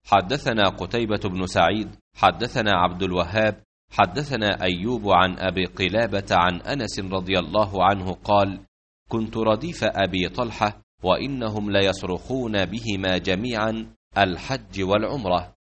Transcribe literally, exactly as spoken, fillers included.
حدثنا قتيبة بن سعيد حدثنا عبد الوهاب حدثنا أيوب عن أبي قلابة عن أنس رضي الله عنه قال: كنت رديف أبي طلحة وإنهم ليصرخون بهما جميعا الحج والعمرة،